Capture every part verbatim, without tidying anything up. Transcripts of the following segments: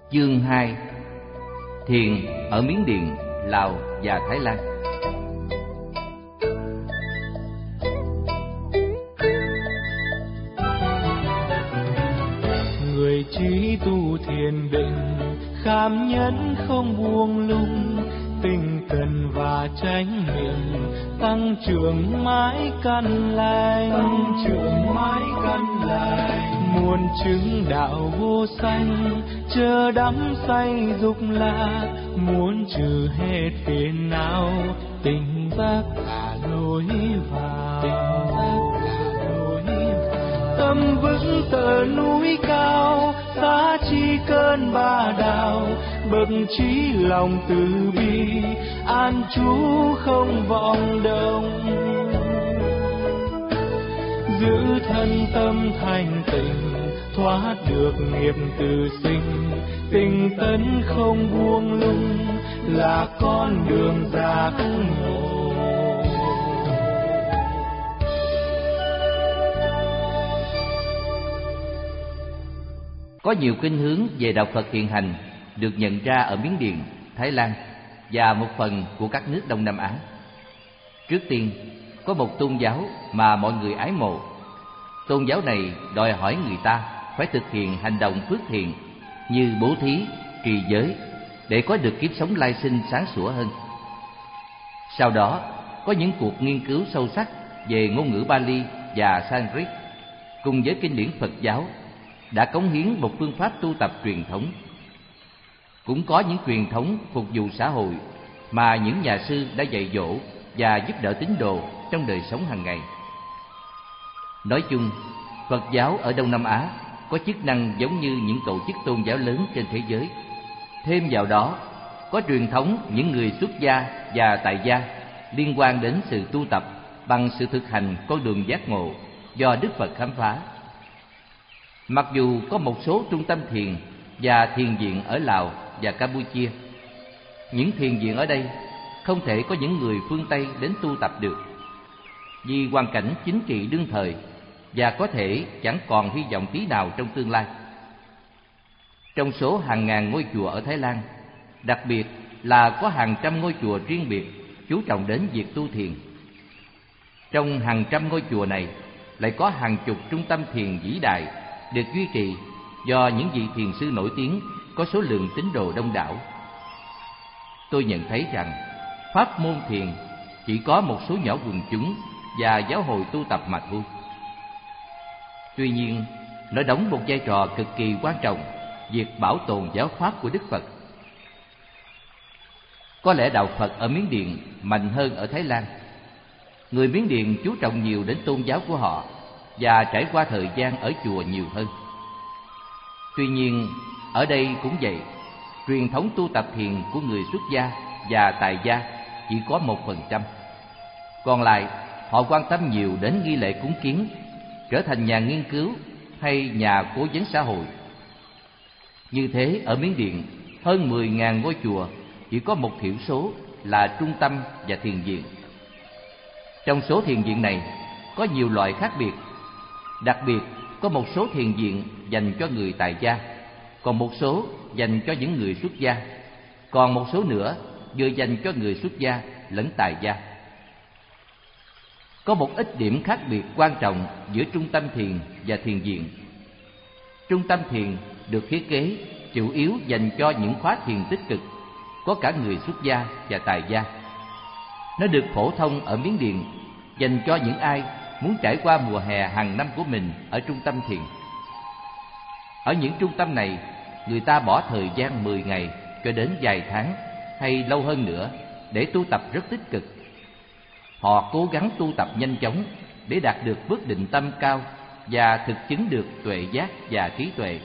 Chương hai. Thiền ở Miến Điện, Lào và Thái Lan. Người trí tu thiền định, kham nhẫn không buông lung, tinh cần và chánh niệm, tăng trưởng mãi căn lành, tăng trưởng mãi căn lành. Muôn chứng đạo vô sanh, chờ đắm say dục lạc, muốn trừ hết phiền não, tỉnh giác là lối vào, tỉnh giác là lối vào. Tâm vững tựa núi cao, giá chi cơn ba đào, bậc trí lòng từ bi, an trú không vọng động. Giữ thân tâm thanh tịnh, thoát được nghiệp từ sinh, tinh tấn không buông lung, là con đường giác ngộ. Có nhiều khuynh hướng về đạo Phật hiện hành được nhận ra ở Miến Điện, Thái Lan và một phần của các nước Đông Nam Á. Trước tiên, có một tôn giáo mà mọi người ái mộ. Tôn giáo này đòi hỏi người ta phải thực hiện hành động phước thiện như bố thí, trì giới để có được kiếp sống lai sinh sáng sủa hơn. Sau đó, có những cuộc nghiên cứu sâu sắc về ngôn ngữ Pali và Sanskrit cùng với kinh điển Phật giáo đã cống hiến một phương pháp tu tập truyền thống. Cũng có những truyền thống phục vụ xã hội mà những nhà sư đã dạy dỗ và giúp đỡ tín đồ trong đời sống hàng ngày. Nói chung, Phật giáo ở Đông Nam Á có chức năng giống như những tổ chức tôn giáo lớn trên thế giới. Thêm vào đó, có truyền thống những người xuất gia và tại gia liên quan đến sự tu tập bằng sự thực hành con đường giác ngộ do Đức Phật khám phá. Mặc dù có một số trung tâm thiền và thiền viện ở Lào và Campuchia, những thiền viện ở đây không thể có những người phương Tây đến tu tập được vì hoàn cảnh chính trị đương thời, và có thể chẳng còn hy vọng tí nào trong tương lai. Trong số hàng ngàn ngôi chùa ở Thái Lan, đặc biệt là có hàng trăm ngôi chùa riêng biệt chú trọng đến việc tu thiền. Trong hàng trăm ngôi chùa này lại có hàng chục trung tâm thiền vĩ đại được duy trì do những vị thiền sư nổi tiếng có số lượng tín đồ đông đảo. Tôi nhận thấy rằng pháp môn thiền chỉ có một số nhỏ quần chúng và giáo hội tu tập mà thôi. Tuy nhiên, nó đóng một vai trò cực kỳ quan trọng việc bảo tồn giáo pháp của Đức Phật. Có lẽ đạo Phật ở Miến Điện mạnh hơn ở Thái Lan. Người Miến Điện chú trọng nhiều đến tôn giáo của họ và trải qua thời gian ở chùa nhiều hơn. Tuy nhiên, ở đây cũng vậy, truyền thống tu tập thiền của người xuất gia và tại gia chỉ có một phần trăm. Còn lại, họ quan tâm nhiều đến nghi lễ cúng kiến, trở thành nhà nghiên cứu hay nhà cố vấn xã hội. Như thế, ở Miến Điện, hơn mười nghìn ngôi chùa chỉ có một thiểu số là trung tâm và thiền viện. Trong số thiền viện này, có nhiều loại khác biệt. Đặc biệt, có một số thiền viện dành cho người tại gia, còn một số dành cho những người xuất gia, còn một số nữa vừa dành cho người xuất gia lẫn tại gia. Có một ít điểm khác biệt quan trọng giữa trung tâm thiền và thiền viện. Trung tâm thiền được thiết kế chủ yếu dành cho những khóa thiền tích cực, có cả người xuất gia và tại gia. Nó được phổ thông ở Miến Điện dành cho những ai muốn trải qua mùa hè hàng năm của mình ở trung tâm thiền. Ở những trung tâm này, người ta bỏ thời gian mười ngày cho đến vài tháng hay lâu hơn nữa để tu tập rất tích cực. Họ cố gắng tu tập nhanh chóng để đạt được bước định tâm cao và thực chứng được tuệ giác và trí tuệ.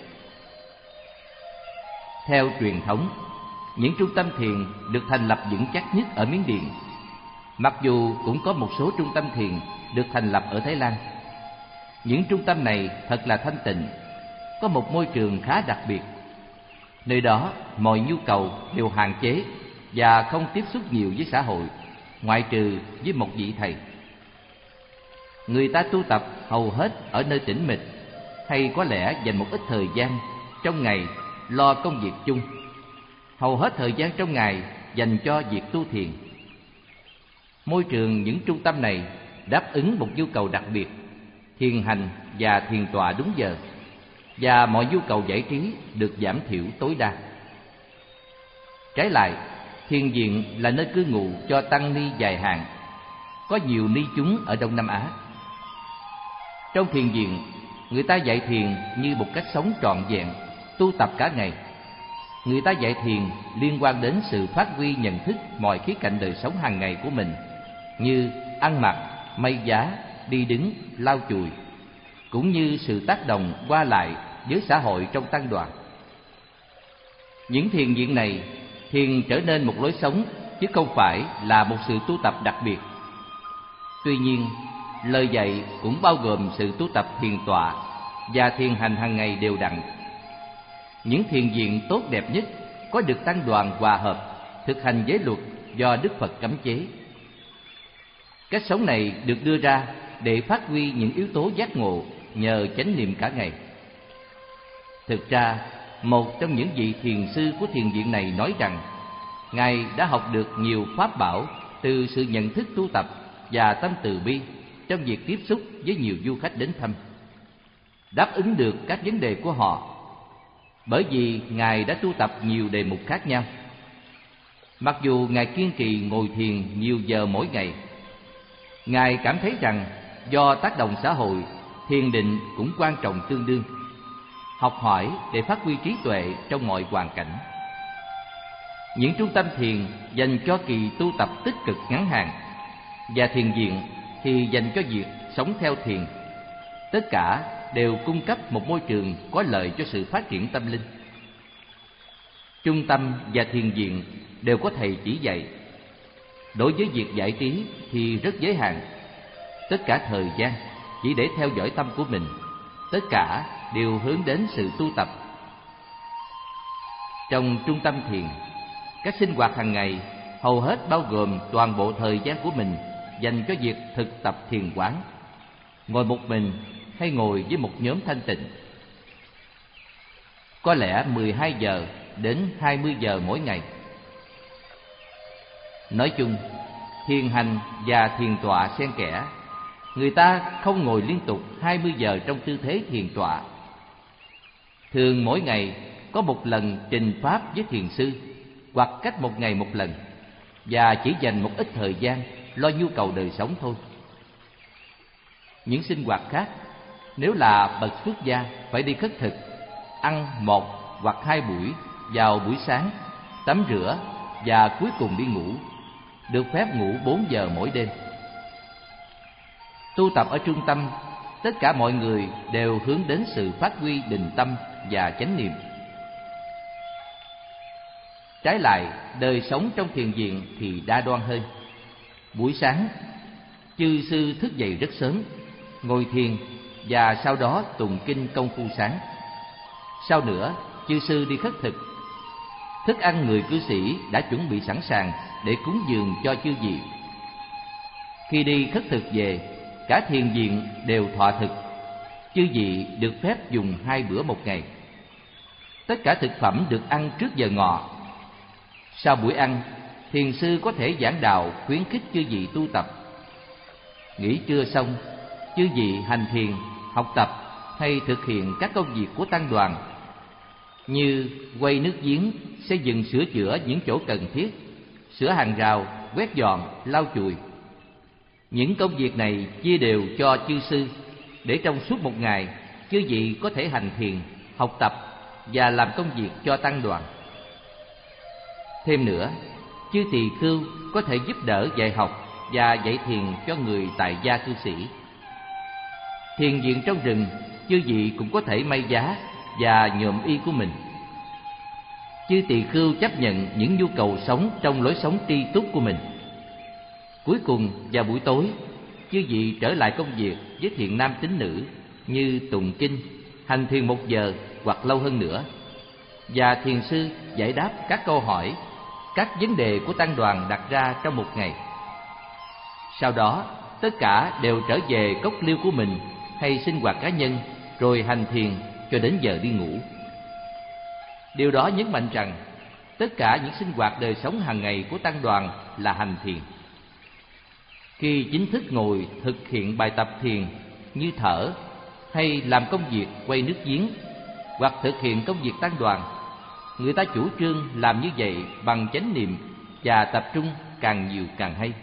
Theo truyền thống, những trung tâm thiền được thành lập vững chắc nhất ở Miến Điện, mặc dù cũng có một số trung tâm thiền được thành lập ở Thái Lan. Những trung tâm này thật là thanh tịnh, có một môi trường khá đặc biệt. Nơi đó mọi nhu cầu đều hạn chế và không tiếp xúc nhiều với xã hội, ngoại trừ với một vị thầy. Người ta tu tập hầu hết ở nơi tĩnh mịch, hay có lẽ dành một ít thời gian trong ngày lo công việc chung. Hầu hết thời gian trong ngày dành cho việc tu thiền. Môi trường những trung tâm này đáp ứng một nhu cầu đặc biệt, thiền hành và thiền tọa đúng giờ, và mọi nhu cầu giải trí được giảm thiểu tối đa. Trái lại, thiền viện là nơi cư ngụ cho tăng ni dài hạn. Có nhiều ni chúng ở Đông Nam Á. Trong thiền viện, người ta dạy thiền như một cách sống trọn vẹn, tu tập cả ngày. Người ta dạy thiền liên quan đến sự phát huy nhận thức mọi khía cạnh đời sống hàng ngày của mình, như ăn mặc, may vá, đi đứng, lau chùi, cũng như sự tác động qua lại với xã hội trong tăng đoàn. Những thiền viện này, thiền trở nên một lối sống chứ không phải là một sự tu tập đặc biệt. Tuy nhiên, lời dạy cũng bao gồm sự tu tập thiền tọa và thiền hành hàng ngày đều đặn. Những thiền viện tốt đẹp nhất có được tăng đoàn hòa hợp, thực hành giới luật do Đức Phật cấm chế. Cách sống này được đưa ra để phát huy những yếu tố giác ngộ nhờ chánh niệm cả ngày. Thực ra, một trong những vị thiền sư của thiền viện này nói rằng Ngài đã học được nhiều pháp bảo từ sự nhận thức tu tập và tâm từ bi trong việc tiếp xúc với nhiều du khách đến thăm, đáp ứng được các vấn đề của họ, bởi vì Ngài đã tu tập nhiều đề mục khác nhau. Mặc dù Ngài kiên trì ngồi thiền nhiều giờ mỗi ngày, Ngài cảm thấy rằng do tác động xã hội, thiền định cũng quan trọng tương đương. Học hỏi để phát huy trí tuệ trong mọi hoàn cảnh. Những trung tâm thiền dành cho kỳ tu tập tích cực ngắn hạn, và thiền viện thì dành cho việc sống theo thiền. Tất cả đều cung cấp một môi trường có lợi cho sự phát triển tâm linh. Trung tâm và thiền viện đều có thầy chỉ dạy. Đối với việc giải trí thì rất giới hạn. Tất cả thời gian chỉ để theo dõi tâm của mình. Tất cả đều hướng đến sự tu tập. Trong trung tâm thiền, các sinh hoạt hàng ngày hầu hết bao gồm toàn bộ thời gian của mình dành cho việc thực tập thiền quán, ngồi một mình hay ngồi với một nhóm thanh tịnh. Có lẽ mười hai giờ đến hai mươi giờ mỗi ngày. Nói chung, thiền hành và thiền tọa xen kẽ. Người ta không ngồi liên tục hai mươi giờ trong tư thế thiền tọa. Thường mỗi ngày có một lần trình pháp với thiền sư, hoặc cách một ngày một lần, và chỉ dành một ít thời gian lo nhu cầu đời sống thôi. Những sinh hoạt khác, nếu là bậc xuất gia, phải đi khất thực, ăn một hoặc hai buổi vào buổi sáng, tắm rửa và cuối cùng đi ngủ. Được phép ngủ bốn giờ mỗi đêm. Tu tập ở trung tâm, tất cả mọi người đều hướng đến sự phát huy định tâm và chánh niệm. Trái lại, đời sống trong thiền viện thì đa đoan hơn. Buổi sáng, chư sư thức dậy rất sớm, ngồi thiền và sau đó tụng kinh công phu sáng. Sau nữa, chư sư đi khất thực. Thức ăn người cư sĩ đã chuẩn bị sẵn sàng để cúng dường cho chư vị. Khi đi khất thực về, cả thiền viện đều thọ thực. Chư vị được phép dùng hai bữa một ngày. Tất cả thực phẩm được ăn trước giờ ngọ. Sau buổi ăn, thiền sư có thể giảng đạo khuyến khích chư vị tu tập. Nghỉ trưa xong, chư vị hành thiền, học tập hay thực hiện các công việc của tăng đoàn, như quay nước giếng, xây dựng sửa chữa những chỗ cần thiết, sửa hàng rào, quét dọn, lau chùi. Những công việc này chia đều cho chư sư, để trong suốt một ngày, chư vị có thể hành thiền, học tập và làm công việc cho tăng đoàn. Thêm nữa, chư tỳ khưu có thể giúp đỡ dạy học và dạy thiền cho người tại gia cư sĩ. Thiền viện trong rừng, chư vị cũng có thể may vá và nhuộm y của mình. Chư tỳ khưu chấp nhận những nhu cầu sống trong lối sống tri túc của mình. Cuối cùng vào buổi tối, chư vị trở lại công việc với thiện nam tín nữ, như tụng kinh, hành thiền một giờ hoặc lâu hơn nữa, và thiền sư giải đáp các câu hỏi, các vấn đề của tăng đoàn đặt ra trong một ngày. Sau đó, tất cả đều trở về cốc liêu của mình hay sinh hoạt cá nhân, rồi hành thiền cho đến giờ đi ngủ. Điều đó nhấn mạnh rằng tất cả những sinh hoạt đời sống hàng ngày của tăng đoàn là hành thiền. Khi chính thức ngồi thực hiện bài tập thiền như thở hay làm công việc quay nước giếng hoặc thực hiện công việc tăng đoàn, người ta chủ trương làm như vậy bằng chánh niệm và tập trung càng nhiều càng hay.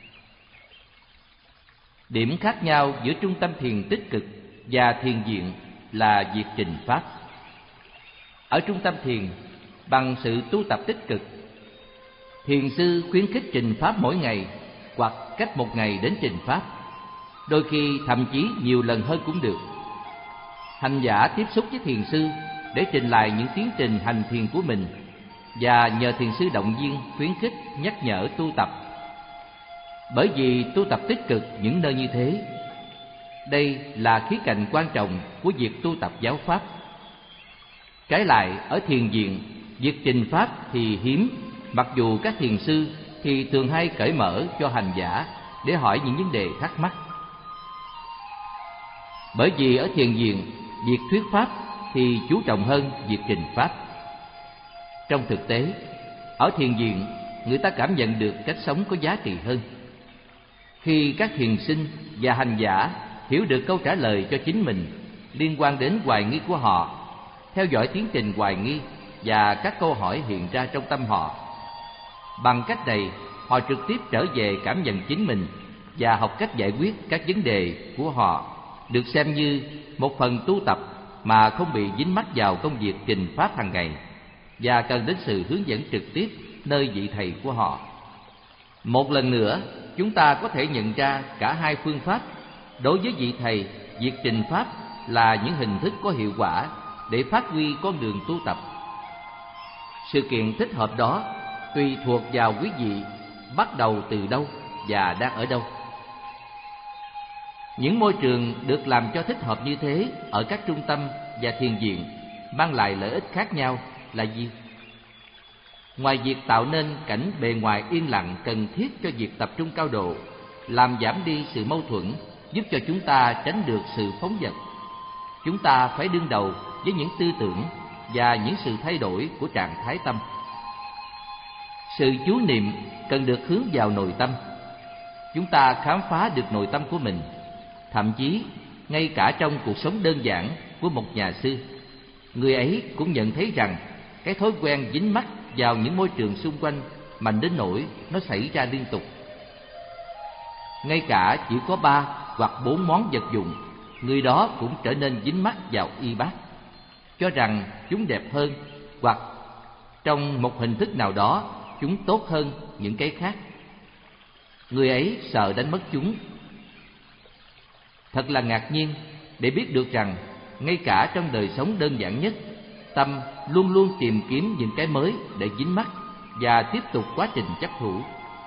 Điểm khác nhau giữa trung tâm thiền tích cực và thiền viện là việc trình pháp. Ở trung tâm thiền, bằng sự tu tập tích cực, thiền sư khuyến khích trình pháp mỗi ngày hoặc cách một ngày đến trình pháp, đôi khi thậm chí nhiều lần hơn cũng được. Hành giả tiếp xúc với thiền sư để trình lại những tiến trình hành thiền của mình và nhờ thiền sư động viên, khuyến khích, nhắc nhở tu tập. Bởi vì tu tập tích cực những nơi như thế, đây là khía cạnh quan trọng của việc tu tập giáo pháp. Trái lại, ở thiền viện, việc trình pháp thì hiếm, mặc dù các thiền sư thì thường hay cởi mở cho hành giả để hỏi những vấn đề thắc mắc. Bởi vì ở thiền viện, việc thuyết pháp thì chú trọng hơn việc trình pháp. Trong thực tế, ở thiền viện, người ta cảm nhận được cách sống có giá trị hơn. Khi các thiền sinh và hành giả hiểu được câu trả lời cho chính mình liên quan đến hoài nghi của họ, theo dõi tiến trình hoài nghi và các câu hỏi hiện ra trong tâm họ, bằng cách này họ trực tiếp trở về cảm nhận chính mình và học cách giải quyết các vấn đề của họ, được xem như một phần tu tập mà không bị dính mắc vào công việc trình pháp hàng ngày và cần đến sự hướng dẫn trực tiếp nơi vị thầy của họ. Một lần nữa, chúng ta có thể nhận ra cả hai phương pháp. Đối với vị thầy, việc trình pháp là những hình thức có hiệu quả để phát huy con đường tu tập. Sự kiện thích hợp đó tùy thuộc vào quý vị bắt đầu từ đâu và đang ở đâu. Những môi trường được làm cho thích hợp như thế ở các trung tâm và thiền viện mang lại lợi ích khác nhau là gì? Ngoài việc tạo nên cảnh bề ngoài yên lặng cần thiết cho việc tập trung cao độ, làm giảm đi sự mâu thuẫn, giúp cho chúng ta tránh được sự phóng dật, chúng ta phải đương đầu với những tư tưởng và những sự thay đổi của trạng thái tâm. Sự chú niệm cần được hướng vào nội tâm. Chúng ta khám phá được nội tâm của mình, thậm chí ngay cả trong cuộc sống đơn giản của một nhà sư, người ấy cũng nhận thấy rằng cái thói quen dính mắc vào những môi trường xung quanh mạnh đến nỗi nó xảy ra liên tục. Ngay cả chỉ có ba hoặc bốn món vật dụng, người đó cũng trở nên dính mắc vào y bát, cho rằng chúng đẹp hơn hoặc trong một hình thức nào đó chúng tốt hơn những cái khác. Người ấy sợ đánh mất chúng. Thật là ngạc nhiên để biết được rằng ngay cả trong đời sống đơn giản nhất, tâm luôn luôn tìm kiếm những cái mới để dính mắc và tiếp tục quá trình chấp thủ.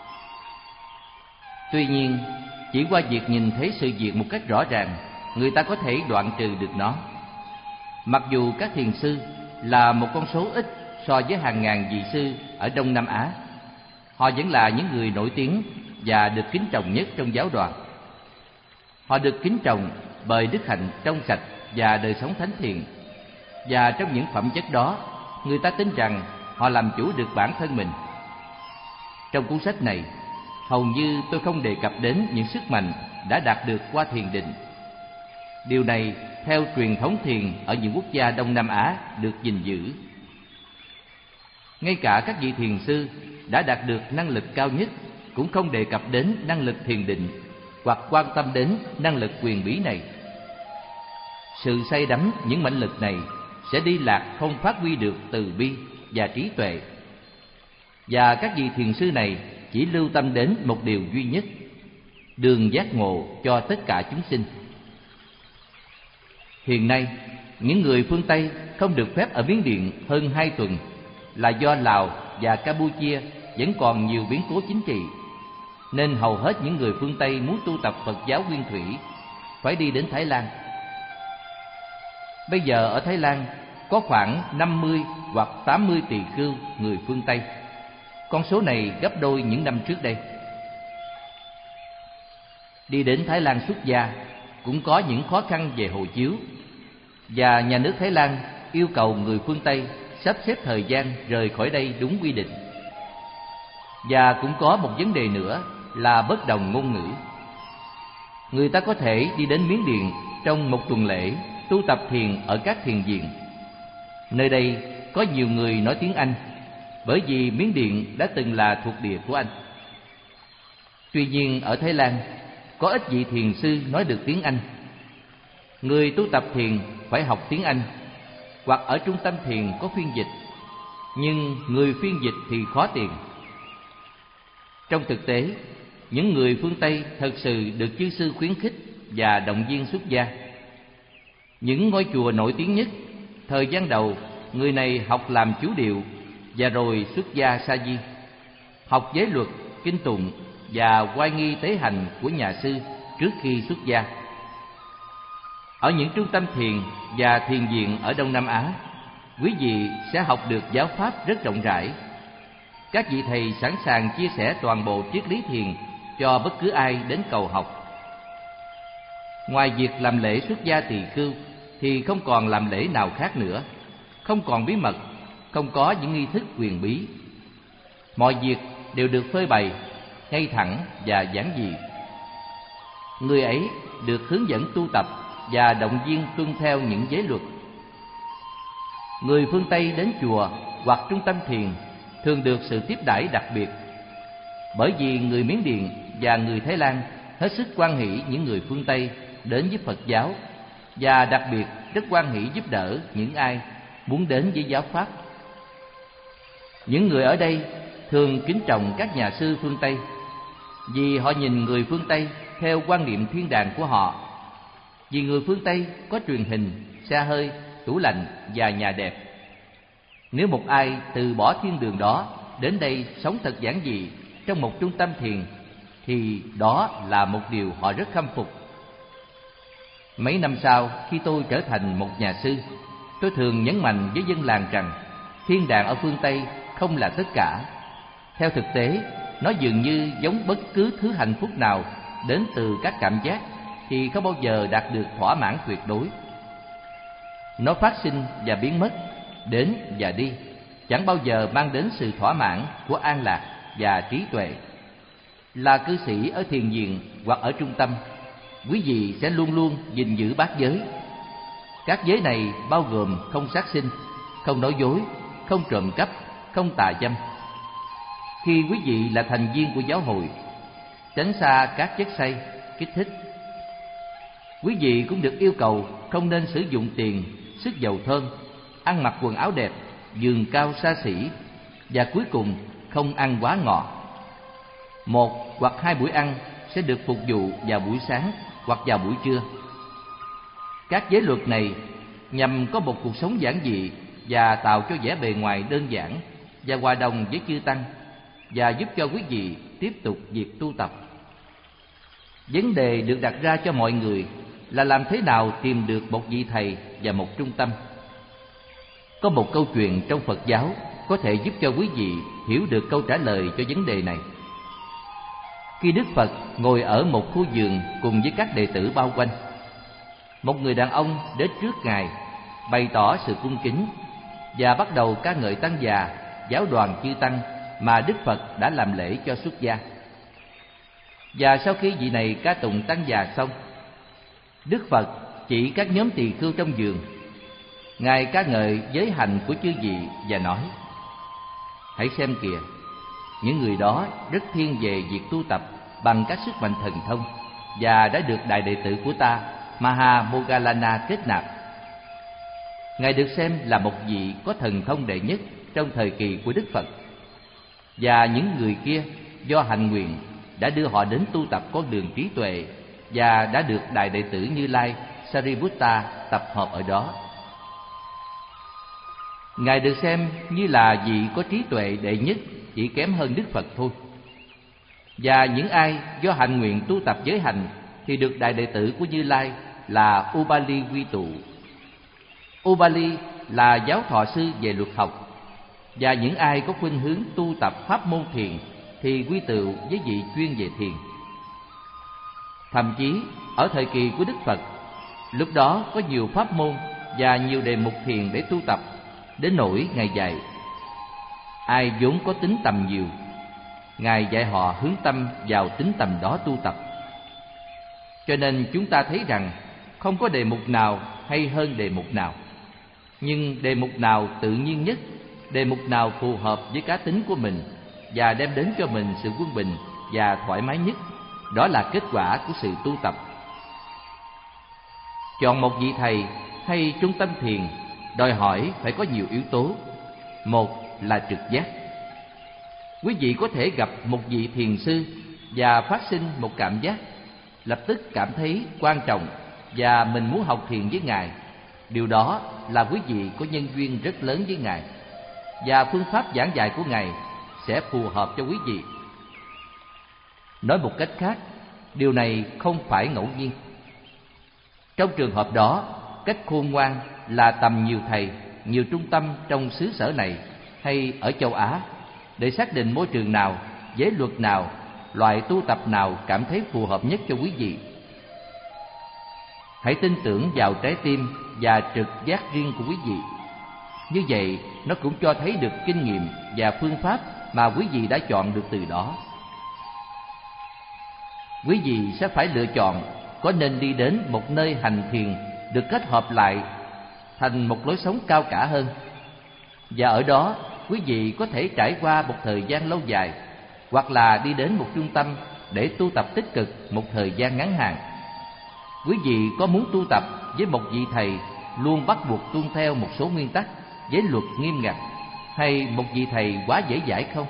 Tuy nhiên, chỉ qua việc nhìn thấy sự việc một cách rõ ràng, người ta có thể đoạn trừ được nó. Mặc dù các thiền sư là một con số ít so với hàng ngàn vị sư ở Đông Nam Á, họ vẫn là những người nổi tiếng và được kính trọng nhất trong giáo đoàn. Họ được kính trọng bởi đức hạnh trong sạch và đời sống thánh thiện, và trong những phẩm chất đó, người ta tin rằng họ làm chủ được bản thân mình. Trong cuốn sách này, hầu như tôi không đề cập đến những sức mạnh đã đạt được qua thiền định. Điều này theo truyền thống thiền ở những quốc gia Đông Nam Á được gìn giữ. Ngay cả các vị thiền sư đã đạt được năng lực cao nhất cũng không đề cập đến năng lực thiền định hoặc quan tâm đến năng lực quyền bí này. Sự say đắm những mãnh lực này sẽ đi lạc không phát huy được từ bi và trí tuệ. Và các vị thiền sư này chỉ lưu tâm đến một điều duy nhất: đường giác ngộ cho tất cả chúng sinh. Hiện nay, những người phương Tây không được phép ở Miến Điện hơn hai tuần là do Lào và Campuchia vẫn còn nhiều biến cố chính trị, nên hầu hết những người phương Tây muốn tu tập Phật giáo nguyên thủy phải đi đến Thái Lan. Bây giờ ở Thái Lan có khoảng năm mươi hoặc tám mươi tỳ khưu người phương Tây. Con số này gấp đôi những năm trước đây. Đi đến Thái Lan xuất gia cũng có những khó khăn về hộ chiếu, và nhà nước Thái Lan yêu cầu người phương Tây sắp xếp thời gian rời khỏi đây đúng quy định. Và cũng có một vấn đề nữa là bất đồng ngôn ngữ. Người ta có thể đi đến Miến Điện trong một tuần lễ tu tập thiền ở các thiền viện. Nơi đây có nhiều người nói tiếng Anh, bởi vì Miến Điện đã từng là thuộc địa của Anh. Tuy nhiên ở Thái Lan có ít vị thiền sư nói được tiếng Anh. Người tu tập thiền phải học tiếng Anh, hoặc ở trung tâm thiền có phiên dịch, nhưng người phiên dịch thì khó tìm. Trong thực tế, những người phương Tây thật sự được chư sư khuyến khích và động viên xuất gia. Những ngôi chùa nổi tiếng nhất, thời gian đầu người này học làm chú điệu và rồi xuất gia sa di, học giới luật, kinh tụng và oai nghi tế hành của nhà sư trước khi xuất gia. Ở những trung tâm thiền và thiền viện ở Đông Nam Á, quý vị sẽ học được giáo pháp rất rộng rãi. Các vị thầy sẵn sàng chia sẻ toàn bộ triết lý thiền cho bất cứ ai đến cầu học. Ngoài việc làm lễ xuất gia tỳ khưu thì không còn làm lễ nào khác nữa, không còn bí mật, không có những nghi thức quyền bí. Mọi việc đều được phơi bày, ngay thẳng và giản dị. Người ấy được hướng dẫn tu tập và động viên tuân theo những giới luật. Người phương Tây đến chùa hoặc trung tâm thiền thường được sự tiếp đãi đặc biệt, bởi vì người Miến Điện và người Thái Lan hết sức hoan hỷ những người phương Tây đến với Phật giáo, và đặc biệt rất hoan hỷ giúp đỡ những ai muốn đến với giáo pháp. Những người ở đây thường kính trọng các nhà sư phương Tây, vì họ nhìn người phương Tây theo quan niệm thiên đàng của họ. Vì người phương Tây có truyền hình, xe hơi, tủ lạnh và nhà đẹp. Nếu một ai từ bỏ thiên đường đó đến đây sống thật giản dị trong một trung tâm thiền, thì đó là một điều họ rất khâm phục. Mấy năm sau, khi tôi trở thành một nhà sư, tôi thường nhấn mạnh với dân làng rằng thiên đàng ở phương Tây không là tất cả. Theo thực tế, nó dường như giống bất cứ thứ hạnh phúc nào đến từ các cảm giác thì không bao giờ đạt được thỏa mãn tuyệt đối. Nó phát sinh và biến mất, đến và đi, chẳng bao giờ mang đến sự thỏa mãn của an lạc và trí tuệ. Là cư sĩ ở thiền viện hoặc ở trung tâm, quý vị sẽ luôn luôn gìn giữ bát giới. Các giới này bao gồm không sát sinh, không nói dối, không trộm cắp, không tà dâm. Khi quý vị là thành viên của giáo hội, tránh xa các chất say, kích thích. Quý vị cũng được yêu cầu không nên sử dụng tiền, sức dầu thơm, ăn mặc quần áo đẹp, giường cao xa xỉ, và cuối cùng không ăn quá ngọt. Một hoặc hai buổi ăn sẽ được phục vụ vào buổi sáng hoặc vào buổi trưa. Các giới luật này nhằm có một cuộc sống giản dị và tạo cho vẻ bề ngoài đơn giản và hòa đồng với chư tăng, và giúp cho quý vị tiếp tục việc tu tập. Vấn đề được đặt ra cho mọi người là làm thế nào tìm được một vị thầy và một trung tâm. Có một câu chuyện trong Phật giáo có thể giúp cho quý vị hiểu được câu trả lời cho vấn đề này. Khi Đức Phật ngồi ở một khu vườn cùng với các đệ tử bao quanh, một người đàn ông đến trước Ngài bày tỏ sự cung kính và bắt đầu ca ngợi tăng già, giáo đoàn chư tăng mà Đức Phật đã làm lễ cho xuất gia. Và sau khi vị này ca tụng tăng già xong, Đức Phật chỉ các nhóm tỳ khưu trong vườn. Ngài ca ngợi giới hạnh của chư vị và nói: hãy xem kìa, những người đó rất thiên về việc tu tập bằng các sức mạnh thần thông, và đã được đại đệ tử của ta Maha Moggallana kết nạp. Ngài được xem là một vị có thần thông đệ nhất trong thời kỳ của Đức Phật, và những người kia do hành nguyện đã đưa họ đến tu tập con đường trí tuệ, và đã được đại đệ tử Như Lai Sariputta tập hợp ở đó. Ngài được xem như là vị có trí tuệ đệ nhất, chỉ kém hơn Đức Phật thôi. Và những ai do hành nguyện tu tập giới hạnh thì được đại đệ tử của Như Lai là Ubali quy tụ. Ubali là giáo thọ sư về luật học, và những ai có khuynh hướng tu tập pháp môn thiền thì quy tụ với vị chuyên về thiền. Thậm chí ở thời kỳ của Đức Phật, lúc đó có nhiều pháp môn và nhiều đề mục thiền để tu tập, đến nỗi Ngài dạy ai vốn có tính tầm nhiều, Ngài dạy họ hướng tâm vào tính tầm đó tu tập. Cho nên chúng ta thấy rằng không có đề mục nào hay hơn đề mục nào, nhưng đề mục nào tự nhiên nhất, đề mục nào phù hợp với cá tính của mình và đem đến cho mình sự quân bình và thoải mái nhất, đó là kết quả của sự tu tập. Chọn một vị thầy hay trung tâm thiền đòi hỏi phải có nhiều yếu tố. Một là trực giác. Quý vị có thể gặp một vị thiền sư và phát sinh một cảm giác, lập tức cảm thấy quan trọng và mình muốn học thiền với Ngài. Điều đó là quý vị có nhân duyên rất lớn với Ngài, và phương pháp giảng dạy của Ngài sẽ phù hợp cho quý vị. Nói một cách khác, điều này không phải ngẫu nhiên. Trong trường hợp đó, cách khôn ngoan là tầm nhiều thầy, nhiều trung tâm trong xứ sở này hay ở châu Á để xác định môi trường nào, giới luật nào, loại tu tập nào cảm thấy phù hợp nhất cho quý vị. Hãy tin tưởng vào trái tim và trực giác riêng của quý vị. Như vậy, nó cũng cho thấy được kinh nghiệm và phương pháp mà quý vị đã chọn được từ đó. Quý vị sẽ phải lựa chọn có nên đi đến một nơi hành thiền được kết hợp lại thành một lối sống cao cả hơn. Và ở đó, quý vị có thể trải qua một thời gian lâu dài, hoặc là đi đến một trung tâm để tu tập tích cực một thời gian ngắn hạn. Quý vị có muốn tu tập với một vị thầy luôn bắt buộc tuân theo một số nguyên tắc, giới luật nghiêm ngặt, hay một vị thầy quá dễ dãi không?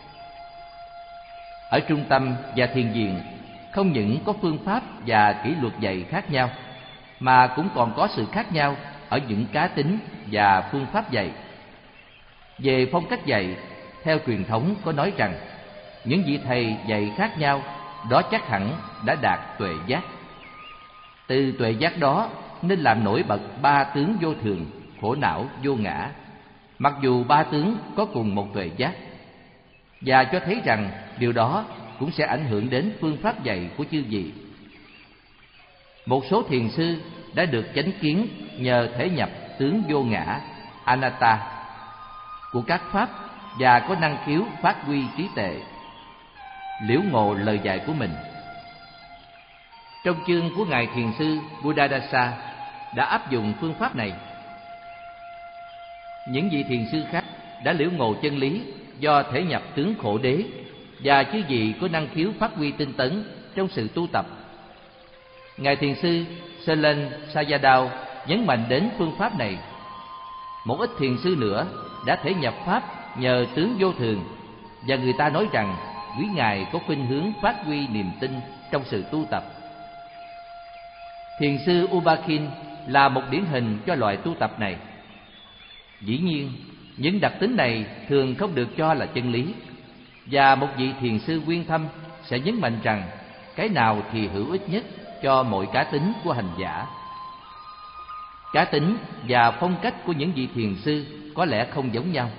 Ở trung tâm và thiền viện không những có phương pháp và kỷ luật dạy khác nhau, mà cũng còn có sự khác nhau ở những cá tính và phương pháp dạy. Về phong cách dạy, theo truyền thống có nói rằng những vị thầy dạy khác nhau, đó chắc hẳn đã đạt tuệ giác. Từ tuệ giác đó nên làm nổi bật ba tướng vô thường, khổ não, vô ngã, mặc dù ba tướng có cùng một tuệ giác, và cho thấy rằng điều đó cũng sẽ ảnh hưởng đến phương pháp dạy của chư vị. Một số thiền sư đã được chánh kiến nhờ thể nhập tướng vô ngã, anatta, của các pháp và có năng khiếu phát huy trí tuệ, liễu ngộ lời dạy của mình. Trong chương của Ngài Thiền sư Buddhadasa đã áp dụng phương pháp này. Những vị thiền sư khác đã liễu ngộ chân lý do thể nhập tướng khổ đế, và chư vị có năng khiếu phát huy tinh tấn trong sự tu tập. Ngài Thiền sư Selen Sayadaw nhấn mạnh đến phương pháp này. Một ít thiền sư nữa đã thể nhập pháp nhờ tướng vô thường, và người ta nói rằng quý ngài có khuynh hướng phát huy niềm tin trong sự tu tập. Thiền sư Ubakin là một điển hình cho loại tu tập này. Dĩ nhiên, những đặc tính này thường không được cho là chân lý, và một vị thiền sư uyên thâm sẽ nhấn mạnh rằng cái nào thì hữu ích nhất cho mỗi cá tính của hành giả. Cá tính và phong cách của những vị thiền sư có lẽ không giống nhau.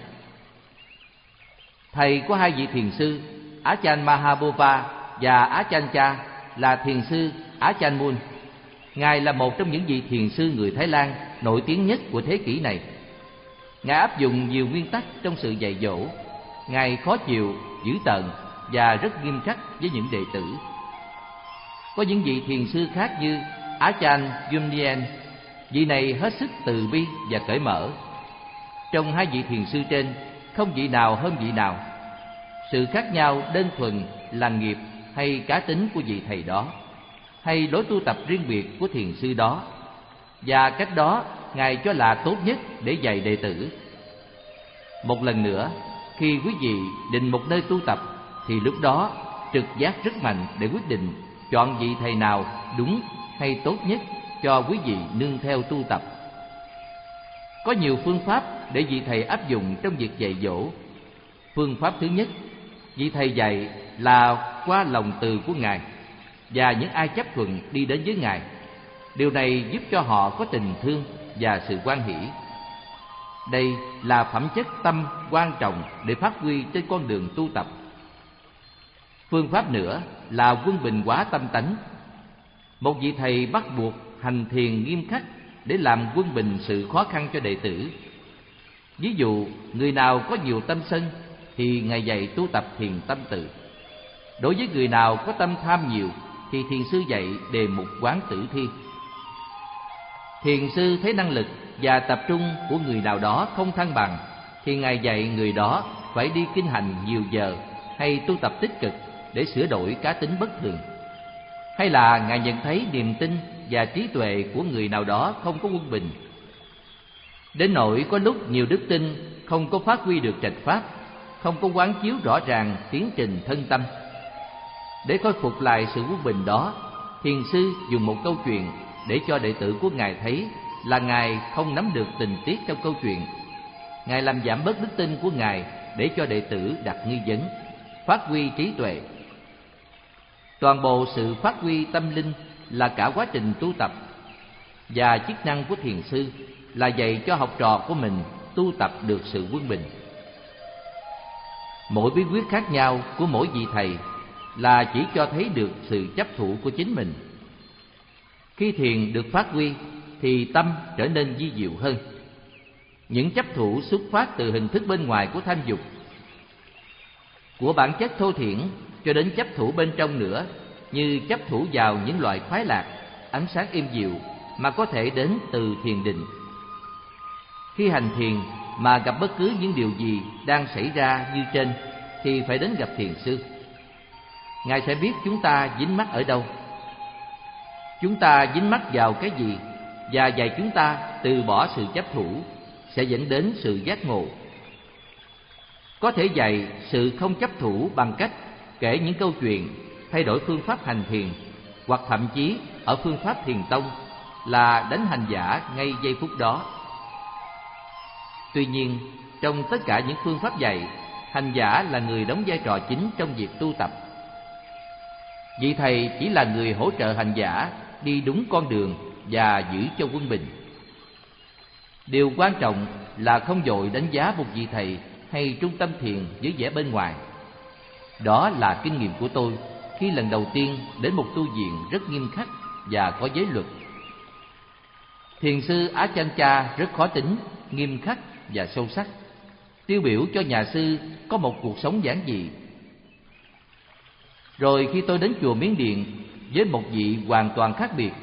Thầy của hai vị thiền sư Ajahn Mahabodha và Ajahn Chah là thiền sư Ajahn Mun. Ngài là một trong những vị thiền sư người Thái Lan nổi tiếng nhất của thế kỷ này. Ngài áp dụng nhiều nguyên tắc trong sự dạy dỗ. Ngài khó chịu, dữ tợn và rất nghiêm khắc với những đệ tử. Có những vị thiền sư khác như Ajahn Yumnien, vị này hết sức từ bi và cởi mở. Trong hai vị thiền sư trên, không vị nào hơn vị nào. Sự khác nhau đơn thuần là nghiệp hay cá tính của vị thầy đó, hay lối tu tập riêng biệt của thiền sư đó, và cách đó Ngài cho là tốt nhất để dạy đệ tử. Một lần nữa, khi quý vị định một nơi tu tập, thì lúc đó trực giác rất mạnh để quyết định chọn vị thầy nào đúng hay tốt nhất cho quý vị nương theo tu tập. Có nhiều phương pháp để vị thầy áp dụng trong việc dạy dỗ. Phương pháp thứ nhất, vị thầy dạy là qua lòng từ của Ngài và những ai chấp thuận đi đến với Ngài. Điều này giúp cho họ có tình thương và sự hoan hỷ. Đây là phẩm chất tâm quan trọng để phát huy trên con đường tu tập. Phương pháp nữa là quân bình hóa tâm tánh. Một vị thầy bắt buộc hành thiền nghiêm khắc để làm quân bình sự khó khăn cho đệ tử. Ví dụ, người nào có nhiều tâm sân thì Ngài dạy tu tập thiền tâm tự. Đối với người nào có tâm tham nhiều thì thiền sư dạy đề mục quán tử thi. Thiền sư thấy năng lực và tập trung của người nào đó không thăng bằng thì Ngài dạy người đó phải đi kinh hành nhiều giờ hay tu tập tích cực để sửa đổi cá tính bất thường. Hay là Ngài nhận thấy niềm tin và trí tuệ của người nào đó không có quân bình, đến nỗi có lúc nhiều đức tin không có phát huy được trạch pháp, không có quán chiếu rõ ràng tiến trình thân tâm. Để khôi phục lại sự quân bình đó, thiền sư dùng một câu chuyện để cho đệ tử của Ngài thấy là Ngài không nắm được tình tiết trong câu chuyện. Ngài làm giảm bớt đức tin của Ngài để cho đệ tử đặt nghi vấn, phát huy trí tuệ. Toàn bộ sự phát huy tâm linh là cả quá trình tu tập, và chức năng của thiền sư là dạy cho học trò của mình tu tập được sự quân bình. Mỗi bí quyết khác nhau của mỗi vị thầy là chỉ cho thấy được sự chấp thủ của chính mình. Khi thiền được phát huy thì tâm trở nên vi diệu hơn. Những chấp thủ xuất phát từ hình thức bên ngoài của tham dục, của bản chất thô thiển, cho đến chấp thủ bên trong nữa, như chấp thủ vào những loại khoái lạc, ánh sáng êm dịu mà có thể đến từ thiền định. Khi hành thiền mà gặp bất cứ những điều gì đang xảy ra như trên thì phải đến gặp thiền sư. Ngài sẽ biết chúng ta dính mắc ở đâu, chúng ta dính mắc vào cái gì, và dạy chúng ta từ bỏ sự chấp thủ sẽ dẫn đến sự giác ngộ. Có thể dạy sự không chấp thủ bằng cách kể những câu chuyện, thay đổi phương pháp hành thiền, hoặc thậm chí ở phương pháp thiền tông là đánh hành giả ngay giây phút đó. Tuy nhiên, trong tất cả những phương pháp dạy, hành giả là người đóng vai trò chính trong việc tu tập. Vị thầy chỉ là người hỗ trợ hành giả đi đúng con đường và giữ cho quân bình. Điều quan trọng là không vội đánh giá một vị thầy hay trung tâm thiền với vẻ bên ngoài. Đó là kinh nghiệm của tôi khi lần đầu tiên đến một tu viện rất nghiêm khắc và có giới luật. Thiền sư Achancha rất khó tính, nghiêm khắc và sâu sắc, tiêu biểu cho nhà sư có một cuộc sống giản dị. Rồi khi tôi đến chùa Miến Điện với một vị hoàn toàn khác biệt.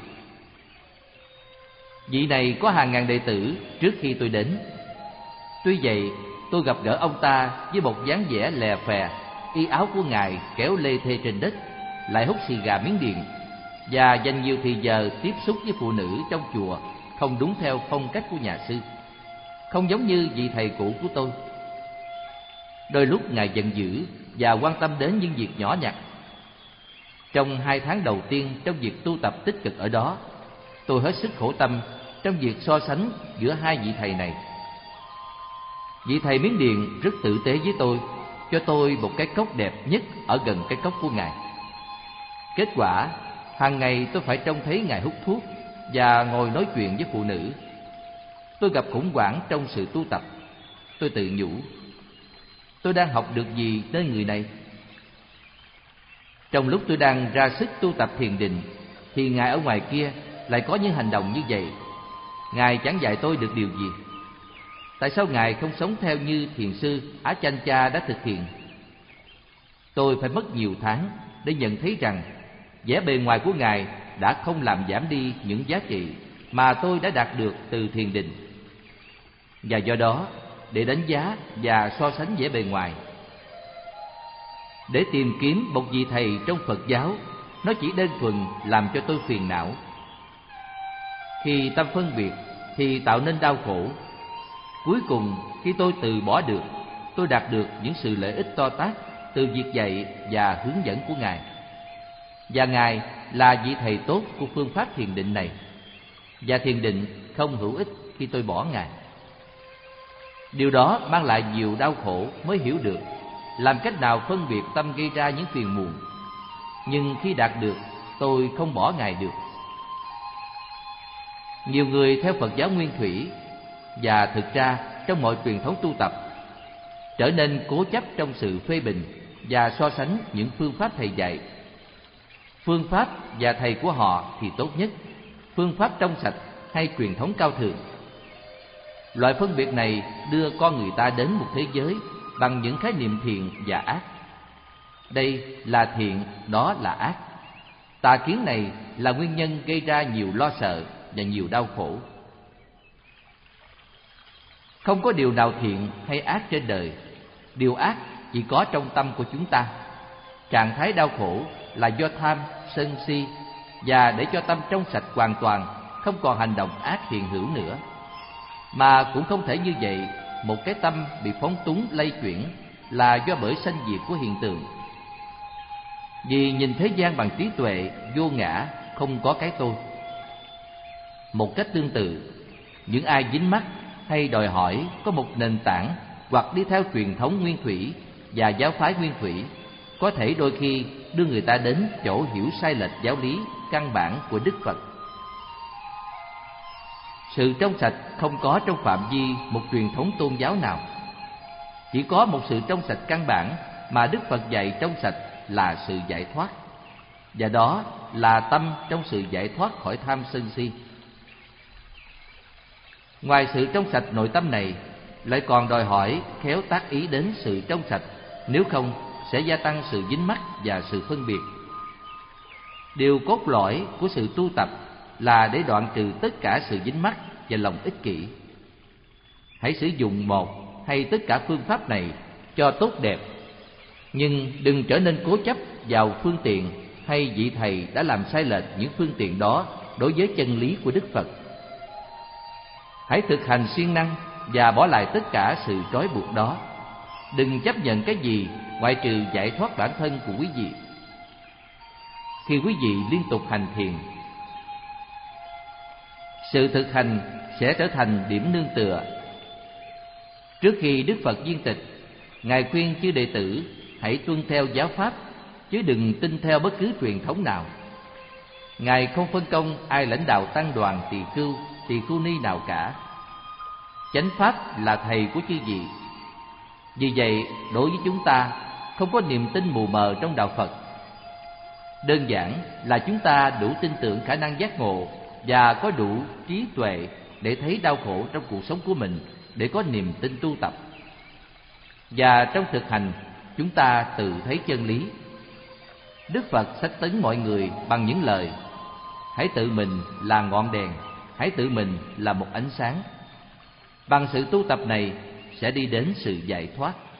Vị này có hàng ngàn đệ tử trước khi tôi đến. Tuy vậy, tôi gặp gỡ ông ta với một dáng vẻ lè phè, y áo của Ngài kéo lê thê trên đất, lại hút xì gà Miến Điện và dành nhiều thì giờ tiếp xúc với phụ nữ trong chùa không đúng theo phong cách của nhà sư, không giống như vị thầy cũ của tôi. Đôi lúc Ngài giận dữ và quan tâm đến những việc nhỏ nhặt. Trong hai tháng đầu tiên trong việc tu tập tích cực ở đó, tôi hết sức khổ tâm trong việc so sánh giữa hai vị thầy này. Vị thầy Miến Điện rất tử tế với tôi, cho tôi một cái cốc đẹp nhất ở gần cái cốc của Ngài. Kết quả, hàng ngày tôi phải trông thấy Ngài hút thuốc và ngồi nói chuyện với phụ nữ. Tôi gặp khủng hoảng trong sự tu tập. Tôi tự nhủ, tôi đang học được gì nơi người này? Trong lúc tôi đang ra sức tu tập thiền định thì Ngài ở ngoài kia lại có những hành động như vậy. Ngài chẳng dạy tôi được điều gì. Tại sao Ngài không sống theo như thiền sư Achancha đã thực hiện? Tôi phải mất nhiều tháng để nhận thấy rằng vẻ bề ngoài của Ngài đã không làm giảm đi những giá trị mà tôi đã đạt được từ thiền định. Và do đó, để đánh giá và so sánh vẻ bề ngoài, để tìm kiếm một vị thầy trong Phật giáo, nó chỉ đơn thuần làm cho tôi phiền não. Khi tâm phân biệt thì tạo nên đau khổ. Cuối cùng, khi tôi từ bỏ được, tôi đạt được những sự lợi ích to tát từ việc dạy và hướng dẫn của Ngài. Và Ngài là vị thầy tốt của phương pháp thiền định này. Và thiền định không hữu ích khi tôi bỏ Ngài. Điều đó mang lại nhiều đau khổ mới hiểu được làm cách nào phân biệt tâm gây ra những phiền muộn. Nhưng khi đạt được, tôi không bỏ Ngài được. Nhiều người theo Phật giáo Nguyên Thủy, và thực ra trong mọi truyền thống tu tập, trở nên cố chấp trong sự phê bình và so sánh những phương pháp thầy dạy. Phương pháp và thầy của họ thì tốt nhất, phương pháp trong sạch hay truyền thống cao thượng. Loại phân biệt này đưa con người ta đến một thế giới bằng những khái niệm thiện và ác. Đây là thiện, đó là ác. Tà kiến này là nguyên nhân gây ra nhiều lo sợ và nhiều đau khổ. Không có điều nào thiện hay ác trên đời. Điều ác chỉ có trong tâm của chúng ta. Trạng thái đau khổ là do tham, sân si, và để cho tâm trong sạch hoàn toàn, không còn hành động ác hiện hữu nữa. Mà cũng không thể như vậy, một cái tâm bị phóng túng lay chuyển là do bởi sanh diệt của hiện tượng. Vì nhìn thế gian bằng trí tuệ vô ngã, không có cái tôi. Một cách tương tự, những ai dính mắc hay đòi hỏi có một nền tảng hoặc đi theo truyền thống nguyên thủy và giáo phái nguyên thủy, có thể đôi khi đưa người ta đến chỗ hiểu sai lệch giáo lý căn bản của Đức Phật. Sự trong sạch không có trong phạm vi một truyền thống tôn giáo nào. Chỉ có một sự trong sạch căn bản mà Đức Phật dạy trong sạch là sự giải thoát, và đó là tâm trong sự giải thoát khỏi tham sân si. Ngoài sự trong sạch nội tâm này, lại còn đòi hỏi khéo tác ý đến sự trong sạch, nếu không sẽ gia tăng sự dính mắc và sự phân biệt. Điều cốt lõi của sự tu tập là để đoạn trừ tất cả sự dính mắc và lòng ích kỷ. Hãy sử dụng một hay tất cả phương pháp này cho tốt đẹp, nhưng đừng trở nên cố chấp vào phương tiện hay vị thầy đã làm sai lệch những phương tiện đó đối với chân lý của Đức Phật. Hãy thực hành siêng năng và bỏ lại tất cả sự trói buộc đó. Đừng chấp nhận cái gì ngoại trừ giải thoát bản thân của quý vị. Khi quý vị liên tục hành thiền, sự thực hành sẽ trở thành điểm nương tựa. Trước khi Đức Phật viên tịch, Ngài khuyên chư đệ tử hãy tuân theo giáo pháp, chứ đừng tin theo bất cứ truyền thống nào. Ngài không phân công ai lãnh đạo tăng đoàn tỳ khưu, tỳ khưu ni nào cả. Chánh pháp là thầy của chư vị. Vì vậy, đối với chúng ta không có niềm tin mù mờ trong đạo Phật. Đơn giản là chúng ta đủ tin tưởng khả năng giác ngộ và có đủ trí tuệ để thấy đau khổ trong cuộc sống của mình, để có niềm tin tu tập. Và trong thực hành, chúng ta tự thấy chân lý. Đức Phật xách tấn mọi người bằng những lời: hãy tự mình là ngọn đèn, hãy tự mình là một ánh sáng. Bằng sự tu tập này sẽ đi đến sự giải thoát.